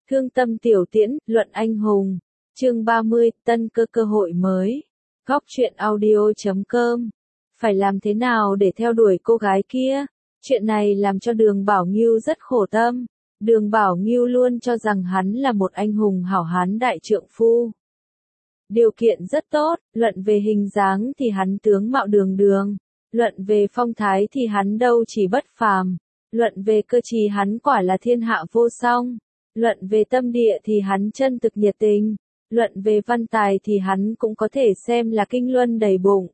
Thương tâm tiểu tiễn, luận anh hùng. Chương 30, tân cơ hội mới. Góc truyện audio.com. Phải làm thế nào để theo đuổi cô gái kia? Chuyện này làm cho Đường Bảo Ngưu rất khổ tâm. Đường Bảo Ngưu luôn cho rằng hắn là một anh hùng hảo hán đại trượng phu. Điều kiện rất tốt, luận về hình dáng thì hắn tướng mạo đường đường. Luận về phong thái thì hắn đâu chỉ bất phàm. Luận về cơ trí hắn quả là thiên hạ vô song. Luận về tâm địa thì hắn chân thực nhiệt tình. Luận về văn tài thì hắn cũng có thể xem là kinh luân đầy bụng.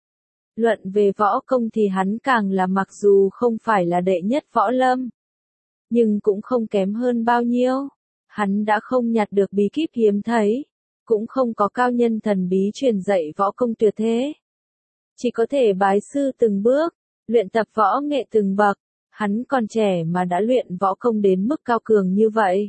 Luận về võ công thì hắn càng là mặc dù không phải là đệ nhất võ lâm, nhưng cũng không kém hơn bao nhiêu. Hắn đã không nhặt được bí kíp hiếm thấy, cũng không có cao nhân thần bí truyền dạy võ công tuyệt thế. Chỉ có thể bái sư từng bước, luyện tập võ nghệ từng bậc. Hắn còn trẻ mà đã luyện võ công đến mức cao cường như vậy.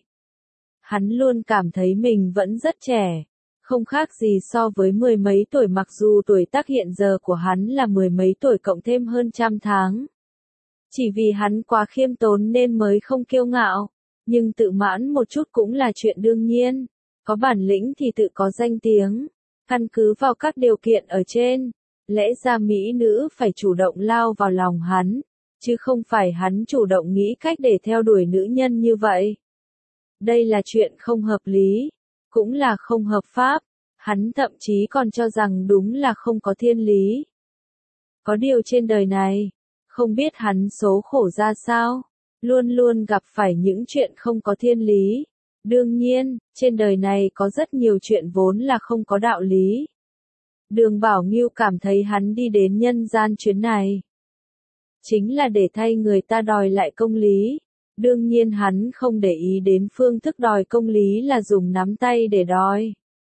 Hắn luôn cảm thấy mình vẫn rất trẻ, không khác gì so với mười mấy tuổi, mặc dù tuổi tác hiện giờ của hắn là mười mấy tuổi cộng thêm hơn trăm tháng. Chỉ vì hắn quá khiêm tốn nên mới không kiêu ngạo, nhưng tự mãn một chút cũng là chuyện đương nhiên. Có bản lĩnh thì tự có danh tiếng. Căn cứ vào các điều kiện ở trên, lẽ ra mỹ nữ phải chủ động lao vào lòng hắn, chứ không phải hắn chủ động nghĩ cách để theo đuổi nữ nhân như vậy. Đây là chuyện không hợp lý, cũng là không hợp pháp. Hắn thậm chí còn cho rằng đúng là không có thiên lý. Có điều trên đời này, không biết hắn số khổ ra sao, luôn luôn gặp phải những chuyện không có thiên lý. Đương nhiên, trên đời này có rất nhiều chuyện vốn là không có đạo lý. Đường Bảo Ngưu cảm thấy hắn đi đến nhân gian chuyến này chính là để thay người ta đòi lại công lý. Đương nhiên hắn không để ý đến phương thức đòi công lý là dùng nắm tay để đòi.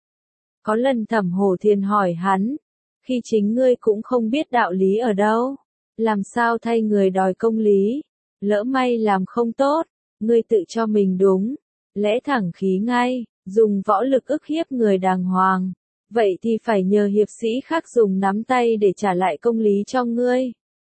Có lần Thẩm Hổ Thiền hỏi hắn, khi chính ngươi cũng không biết đạo lý ở đâu, làm sao thay người đòi công lý? Lỡ may làm không tốt, ngươi tự cho mình đúng, lẽ thẳng khí ngay, dùng võ lực ức hiếp người đàng hoàng. Vậy thì phải nhờ hiệp sĩ khác dùng nắm tay để trả lại công lý cho ngươi.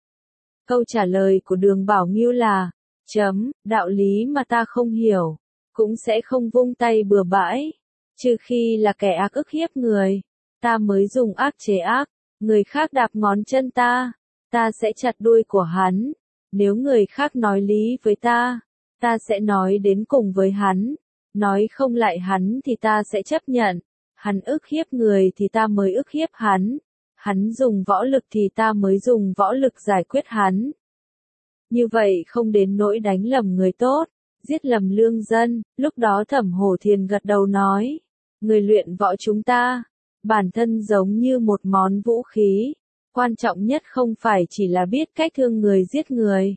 Câu trả lời của Đường Bảo Ngưu là, đạo lý mà ta không hiểu, cũng sẽ không vung tay bừa bãi. Trừ khi là kẻ ác ức hiếp người, ta mới dùng ác chế ác. Người khác đạp ngón chân ta sẽ chặt đuôi của hắn. Nếu người khác nói lý với ta sẽ nói đến cùng với hắn. Nói không lại hắn thì ta sẽ chấp nhận. Hắn ức hiếp người thì ta mới ức hiếp hắn. Hắn dùng võ lực thì ta mới dùng võ lực giải quyết hắn. Như vậy không đến nỗi đánh lầm người tốt, giết lầm lương dân. Lúc đó Thẩm Hổ Thiền gật đầu nói, người luyện võ chúng ta, bản thân giống như một món vũ khí. Quan trọng nhất không phải chỉ là biết cách thương người giết người,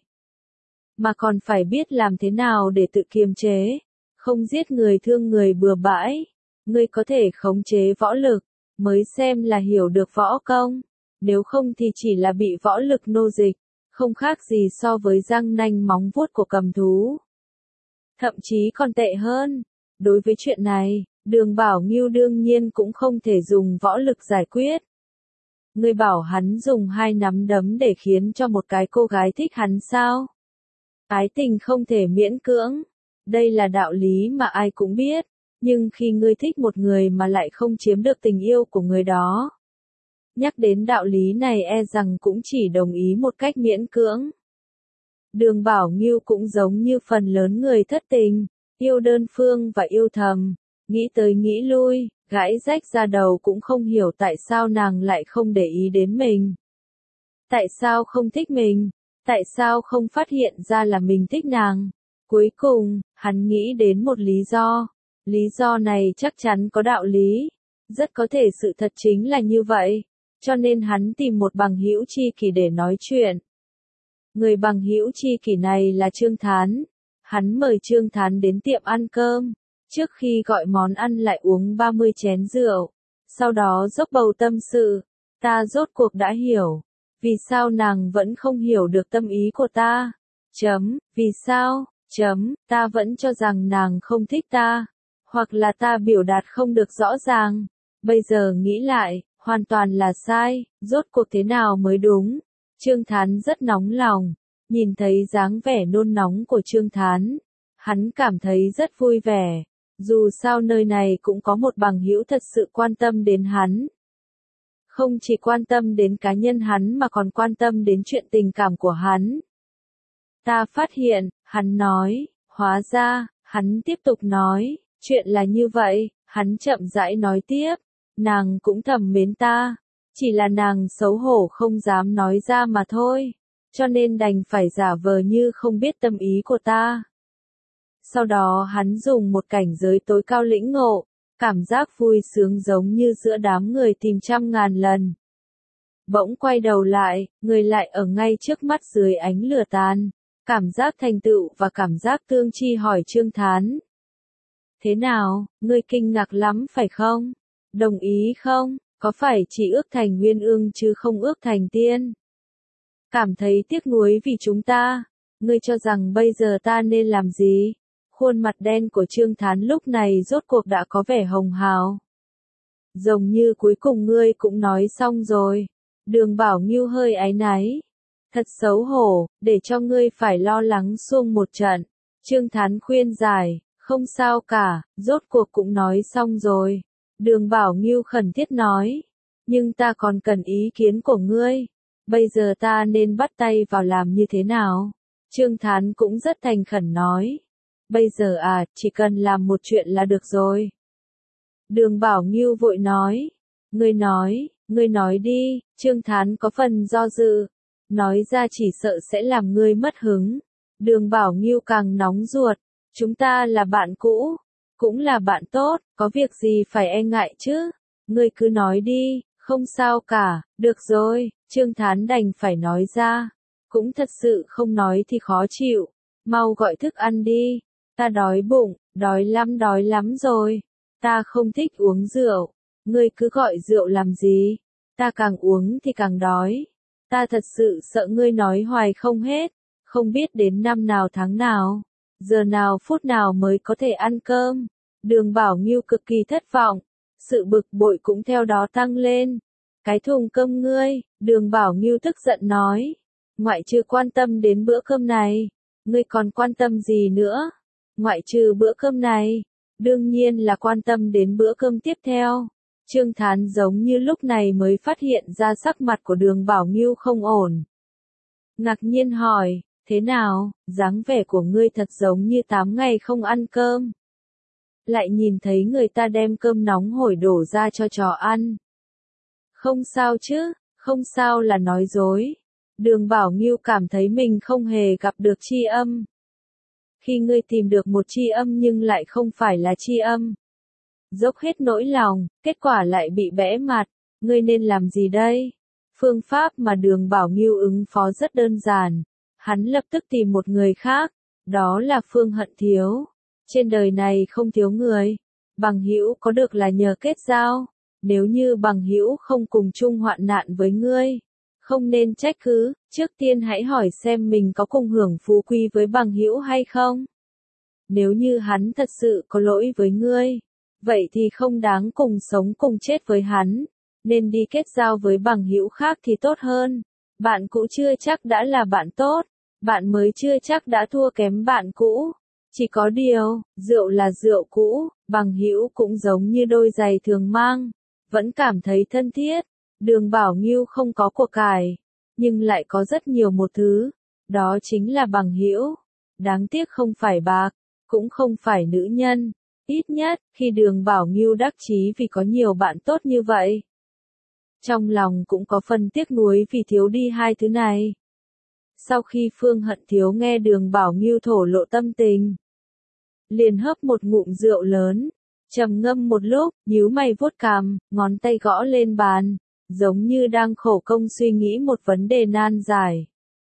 mà còn phải biết làm thế nào để tự kiềm chế, không giết người thương người bừa bãi. Ngươi có thể khống chế võ lực, mới xem là hiểu được võ công. Nếu không thì chỉ là bị võ lực nô dịch, không khác gì so với răng nanh móng vuốt của cầm thú. Thậm chí còn tệ hơn. Đối với chuyện này, Đường Bảo Ngưu đương nhiên cũng không thể dùng võ lực giải quyết. Ngươi bảo hắn dùng hai nắm đấm để khiến cho một cái cô gái thích hắn sao? Ái tình không thể miễn cưỡng. Đây là đạo lý mà ai cũng biết. Nhưng khi ngươi thích một người mà lại không chiếm được tình yêu của người đó, nhắc đến đạo lý này e rằng cũng chỉ đồng ý một cách miễn cưỡng. Đường Bảo Ngưu cũng giống như phần lớn người thất tình, yêu đơn phương và yêu thầm, nghĩ tới nghĩ lui, gãi rách ra đầu cũng không hiểu tại sao nàng lại không để ý đến mình. Tại sao không thích mình? Tại sao không phát hiện ra là mình thích nàng? Cuối cùng, hắn nghĩ đến một lý do. Lý do này chắc chắn có đạo lý. Rất có thể sự thật chính là như vậy. Cho nên hắn tìm một bằng hữu tri kỷ để nói chuyện. Người bằng hữu tri kỷ này là Trương Thán. Hắn mời Trương Thán đến tiệm ăn cơm. Trước khi gọi món ăn lại uống 30 chén rượu. Sau đó dốc bầu tâm sự. Ta rốt cuộc đã hiểu. Vì sao nàng vẫn không hiểu được tâm ý của ta? Vì sao? Ta vẫn cho rằng nàng không thích ta. Hoặc là ta biểu đạt không được rõ ràng. Bây giờ nghĩ lại, hoàn toàn là sai. Rốt cuộc thế nào mới đúng? Trương Thán rất nóng lòng. Nhìn thấy dáng vẻ nôn nóng của Trương Thán, hắn cảm thấy rất vui vẻ. Dù sao nơi này cũng có một bằng hữu thật sự quan tâm đến hắn. Không chỉ quan tâm đến cá nhân hắn mà còn quan tâm đến chuyện tình cảm của hắn. Ta phát hiện, hắn nói, hóa ra, hắn tiếp tục nói, chuyện là như vậy, hắn chậm rãi nói tiếp, nàng cũng thầm mến ta, chỉ là nàng xấu hổ không dám nói ra mà thôi, cho nên đành phải giả vờ như không biết tâm ý của ta. Sau đó hắn dùng một cảnh giới tối cao lĩnh ngộ, cảm giác vui sướng giống như giữa đám người tìm trăm ngàn lần. Bỗng quay đầu lại, người lại ở ngay trước mắt dưới ánh lửa tàn, cảm giác thành tựu và cảm giác tương chi hỏi Trương Thán. Thế nào, ngươi kinh ngạc lắm phải không? Đồng ý không? Có phải chỉ ước thành nguyên ương chứ không ước thành tiên? Cảm thấy tiếc nuối vì chúng ta, ngươi cho rằng bây giờ ta nên làm gì? Khuôn mặt đen của Trương Thán lúc này rốt cuộc đã có vẻ hồng hào. Giống như cuối cùng ngươi cũng nói xong rồi. Đường Bảo Ngưu hơi áy náy. Thật xấu hổ, để cho ngươi phải lo lắng xuông một trận. Trương Thán khuyên giải, không sao cả, rốt cuộc cũng nói xong rồi. Đường Bảo Ngưu khẩn thiết nói, nhưng ta còn cần ý kiến của ngươi. Bây giờ ta nên bắt tay vào làm như thế nào? Trương Thán cũng rất thành khẩn nói. Bây giờ chỉ cần làm một chuyện là được rồi. Đường Bảo Ngưu vội nói. Ngươi nói đi, Trương Thán có phần do dự. Nói ra chỉ sợ sẽ làm ngươi mất hứng. Đường Bảo Ngưu càng nóng ruột. Chúng ta là bạn cũ, cũng là bạn tốt, có việc gì phải e ngại chứ? Ngươi cứ nói đi, không sao cả, được rồi, Trương Thán đành phải nói ra. Cũng thật sự không nói thì khó chịu, mau gọi thức ăn đi. Ta đói bụng, đói lắm rồi. Ta không thích uống rượu, ngươi cứ gọi rượu làm gì? Ta càng uống thì càng đói. Ta thật sự sợ ngươi nói hoài không hết, không biết đến năm nào tháng nào, giờ nào phút nào mới có thể ăn cơm. Đường Bảo Ngưu cực kỳ thất vọng, sự bực bội cũng theo đó tăng lên. Cái thùng cơm ngươi, Đường Bảo Ngưu tức giận nói, ngoại trừ quan tâm đến bữa cơm này, ngươi còn quan tâm gì nữa? Ngoại trừ bữa cơm này, đương nhiên là quan tâm đến bữa cơm tiếp theo. Trương Thán giống như lúc này mới phát hiện ra sắc mặt của Đường Bảo Ngưu không ổn. Ngạc nhiên hỏi, thế nào, dáng vẻ của ngươi thật giống như 8 ngày không ăn cơm. Lại nhìn thấy người ta đem cơm nóng hổi đổ ra cho chó ăn. Không sao chứ, không sao là nói dối. Đường Bảo Ngưu cảm thấy mình không hề gặp được tri âm. Khi ngươi tìm được một tri âm nhưng lại không phải là tri âm. Dốc hết nỗi lòng, kết quả lại bị bẽ mặt, ngươi nên làm gì đây? Phương pháp mà Đường Bảo Ngưu ứng phó rất đơn giản. Hắn lập tức tìm một người khác, đó là Phương Hận Thiếu. Trên đời này không thiếu người. Bằng hữu có được là nhờ kết giao. Nếu như bằng hữu không cùng chung hoạn nạn với ngươi, không nên trách cứ, trước tiên hãy hỏi xem mình có cùng hưởng phú quý với bằng hữu hay không. Nếu như hắn thật sự có lỗi với ngươi, vậy thì không đáng cùng sống cùng chết với hắn, nên đi kết giao với bằng hữu khác thì tốt hơn. Bạn cũ chưa chắc đã là bạn tốt, bạn mới chưa chắc đã thua kém bạn cũ. Chỉ có điều, rượu là rượu cũ, bằng hữu cũng giống như đôi giày thường mang, vẫn cảm thấy thân thiết. Đường Bảo Ngưu không có của cải, nhưng lại có rất nhiều một thứ, đó chính là bằng hữu. Đáng tiếc không phải bạc, cũng không phải nữ nhân. Ít nhất, khi Đường Bảo Ngưu đắc chí vì có nhiều bạn tốt như vậy. Trong lòng cũng có phần tiếc nuối vì thiếu đi hai thứ này. Sau khi Phương Hận Thiếu nghe Đường Bảo Ngưu thổ lộ tâm tình, liền hớp một ngụm rượu lớn, trầm ngâm một lúc, nhíu mày vuốt cằm, ngón tay gõ lên bàn, giống như đang khổ công suy nghĩ một vấn đề nan giải.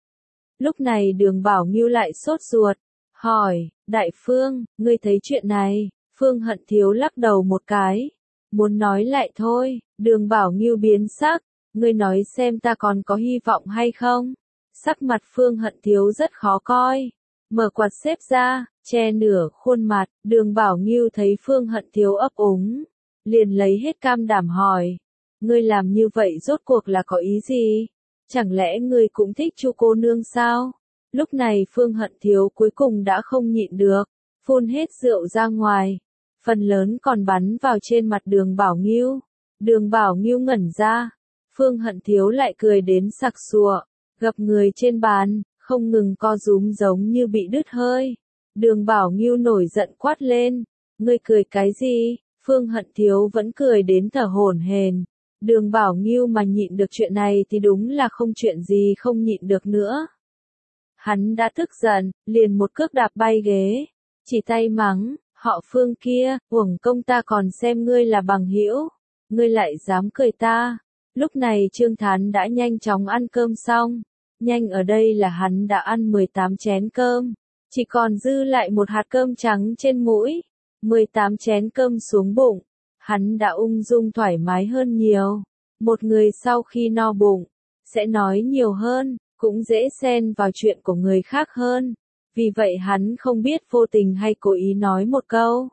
Lúc này Đường Bảo Ngưu lại sốt ruột, hỏi, Đại Phương, ngươi thấy chuyện này? Phương Hận Thiếu lắc đầu một cái, muốn nói lại thôi. Đường Bảo Ngưu biến sắc, ngươi nói xem ta còn có hy vọng hay không? Sắc mặt Phương Hận Thiếu rất khó coi, mở quạt xếp ra, che nửa khuôn mặt. Đường Bảo Ngưu thấy Phương Hận Thiếu ấp úng, liền lấy hết can đảm hỏi, ngươi làm như vậy rốt cuộc là có ý gì? Chẳng lẽ ngươi cũng thích Chu cô nương sao? Lúc này Phương Hận Thiếu cuối cùng đã không nhịn được, phun hết rượu ra ngoài. phần lớn còn bắn vào trên mặt Đường Bảo Ngưu. Đường Bảo Ngưu ngẩn ra, Phương Hận Thiếu lại cười đến sặc sụa, gập người trên bàn, không ngừng co rúm giống như bị đứt hơi. Đường Bảo Ngưu nổi giận quát lên, ngươi cười cái gì? Phương Hận Thiếu vẫn cười đến thở hổn hển. Đường Bảo Ngưu mà nhịn được chuyện này thì đúng là không chuyện gì không nhịn được nữa. Hắn đã tức giận, liền một cước đạp bay ghế, chỉ tay mắng, họ Phương kia, uổng công ta còn xem ngươi là bằng hữu, ngươi lại dám cười ta. Lúc này Trương Thán đã nhanh chóng ăn cơm xong, nhanh ở đây là hắn đã ăn 18 chén cơm, chỉ còn dư lại một hạt cơm trắng trên mũi. 18 chén cơm xuống bụng, hắn đã ung dung thoải mái hơn nhiều. Một người sau khi no bụng, sẽ nói nhiều hơn, cũng dễ xen vào chuyện của người khác hơn. Vì vậy hắn không biết vô tình hay cố ý nói một câu.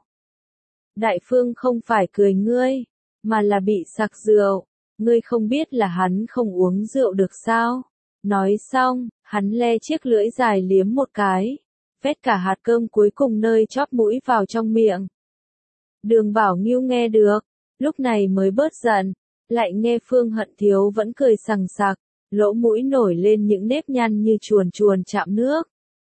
Đại Phương không phải cười ngươi, mà là bị sặc rượu. Ngươi không biết là hắn không uống rượu được sao? Nói xong, hắn le chiếc lưỡi dài liếm một cái, vét cả hạt cơm cuối cùng nơi chóp mũi vào trong miệng. Đường Bảo Ngưu nghe được, lúc này mới bớt giận, lại nghe Phương Hận Thiếu vẫn cười sằng sặc, lỗ mũi nổi lên những nếp nhăn như chuồn chuồn chạm nước.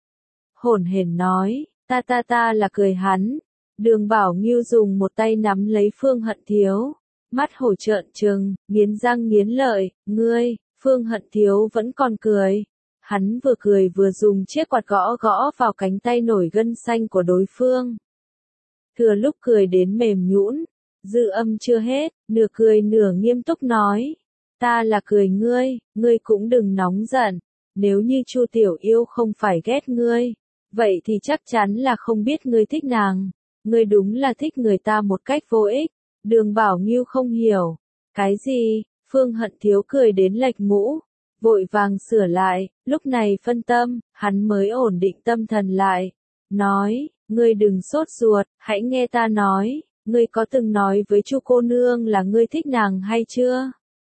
Hổn hển nói, ta là cười hắn. Đường Bảo Ngưu dùng một tay nắm lấy Phương Hận Thiếu, mắt hổ trợn trừng, nghiến răng nghiến lợi, ngươi. Phương Hận Thiếu vẫn còn cười. Hắn vừa cười vừa dùng chiếc quạt gõ gõ vào cánh tay nổi gân xanh của đối phương. Thừa lúc cười đến mềm nhũn, dư âm chưa hết, nửa cười nửa nghiêm túc nói, ta là cười ngươi, ngươi cũng đừng nóng giận, nếu như Chu Tiểu Yêu không phải ghét ngươi, vậy thì chắc chắn là không biết ngươi thích nàng, ngươi đúng là thích người ta một cách vô ích. Đường Bảo Ngưu không hiểu, cái gì? Phương Hận Thiếu cười đến lệch mũ, vội vàng sửa lại, lúc này phân tâm, hắn mới ổn định tâm thần lại, nói, ngươi đừng sốt ruột, hãy nghe ta nói, ngươi có từng nói với Chu cô nương là ngươi thích nàng hay chưa?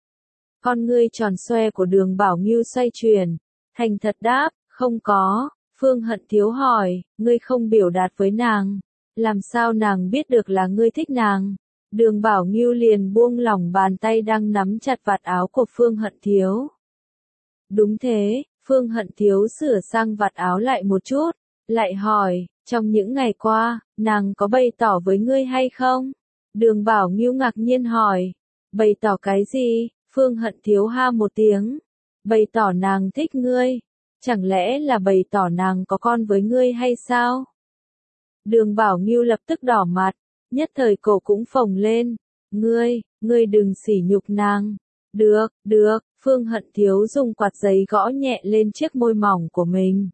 Con ngươi tròn xoe của Đường Bảo Ngưu xoay chuyển, thành thật đáp, không có. Phương Hận Thiếu hỏi, ngươi không biểu đạt với nàng, làm sao nàng biết được là ngươi thích nàng? Đường Bảo Ngưu liền buông lỏng bàn tay đang nắm chặt vạt áo của Phương Hận Thiếu. Đúng thế, Phương Hận Thiếu sửa sang vạt áo lại một chút, lại hỏi, trong những ngày qua, nàng có bày tỏ với ngươi hay không? Đường Bảo Ngưu ngạc nhiên hỏi, bày tỏ cái gì? Phương Hận Thiếu ha một tiếng, bày tỏ nàng thích ngươi, chẳng lẽ là bày tỏ nàng có con với ngươi hay sao? Đường Bảo Ngưu lập tức đỏ mặt, nhất thời cổ cũng phồng lên, ngươi đừng sỉ nhục nàng. Được, Phương Hận Thiếu dùng quạt giấy gõ nhẹ lên chiếc môi mỏng của mình.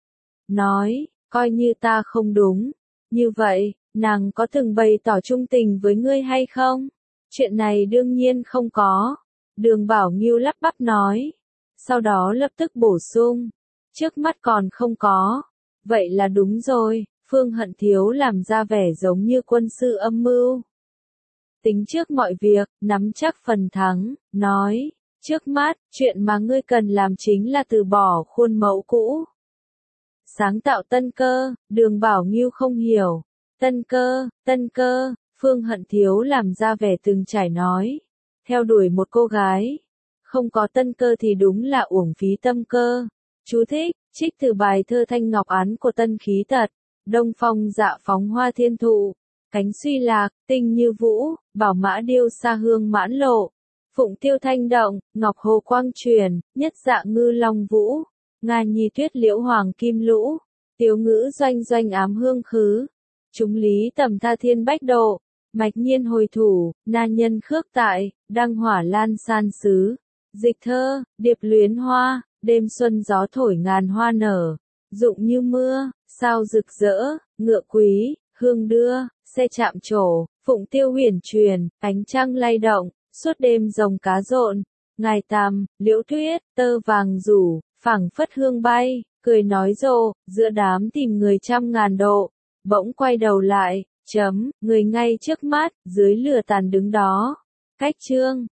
Nói, coi như ta không đúng. Như vậy, nàng có từng bày tỏ trung tình với ngươi hay không? Chuyện này đương nhiên không có. Đường Bảo Ngưu lắp bắp nói. Sau đó lập tức bổ sung. Trước mắt còn không có. Vậy là đúng rồi, Phương Hận Thiếu làm ra vẻ giống như quân sư âm mưu. Tính trước mọi việc, nắm chắc phần thắng, nói, trước mắt, chuyện mà ngươi cần làm chính là từ bỏ khuôn mẫu cũ. Sáng tạo tân cơ, Đường Bảo Ngưu không hiểu. Tân cơ, Phương Hận Thiếu làm ra vẻ từng trải nói. Theo đuổi một cô gái, không có tân cơ thì đúng là uổng phí tâm cơ. Chú thích, trích từ bài thơ Thanh Ngọc Án của Tân Khí Tật. Đông phong dạ phóng hoa thiên thụ, cánh suy lạc, tinh như vũ, bảo mã điêu xa hương mãn lộ. Phụng tiêu thanh động, ngọc hồ quang truyền, nhất dạ ngư long vũ. Nga nhi tuyết liễu hoàng kim lũ, tiếu ngữ doanh doanh ám hương khứ. Chúng lý tầm tha thiên bách độ, mạch nhiên hồi thủ, na nhân khước tại, đăng hỏa lan san xứ. Dịch thơ, điệp luyến hoa, đêm xuân gió thổi ngàn hoa nở, rụng như mưa, sao rực rỡ, ngựa quý, hương đưa, xe chạm trổ, phụng tiêu huyền truyền, ánh trăng lay động, suốt đêm rồng cá rộn, ngài tằm, liễu tuyết, tơ vàng rủ, phảng phất hương bay, cười nói rộ, giữa đám tìm người trăm ngàn độ, bỗng quay đầu lại, người ngay trước mắt, dưới lửa tàn đứng đó. Cách chương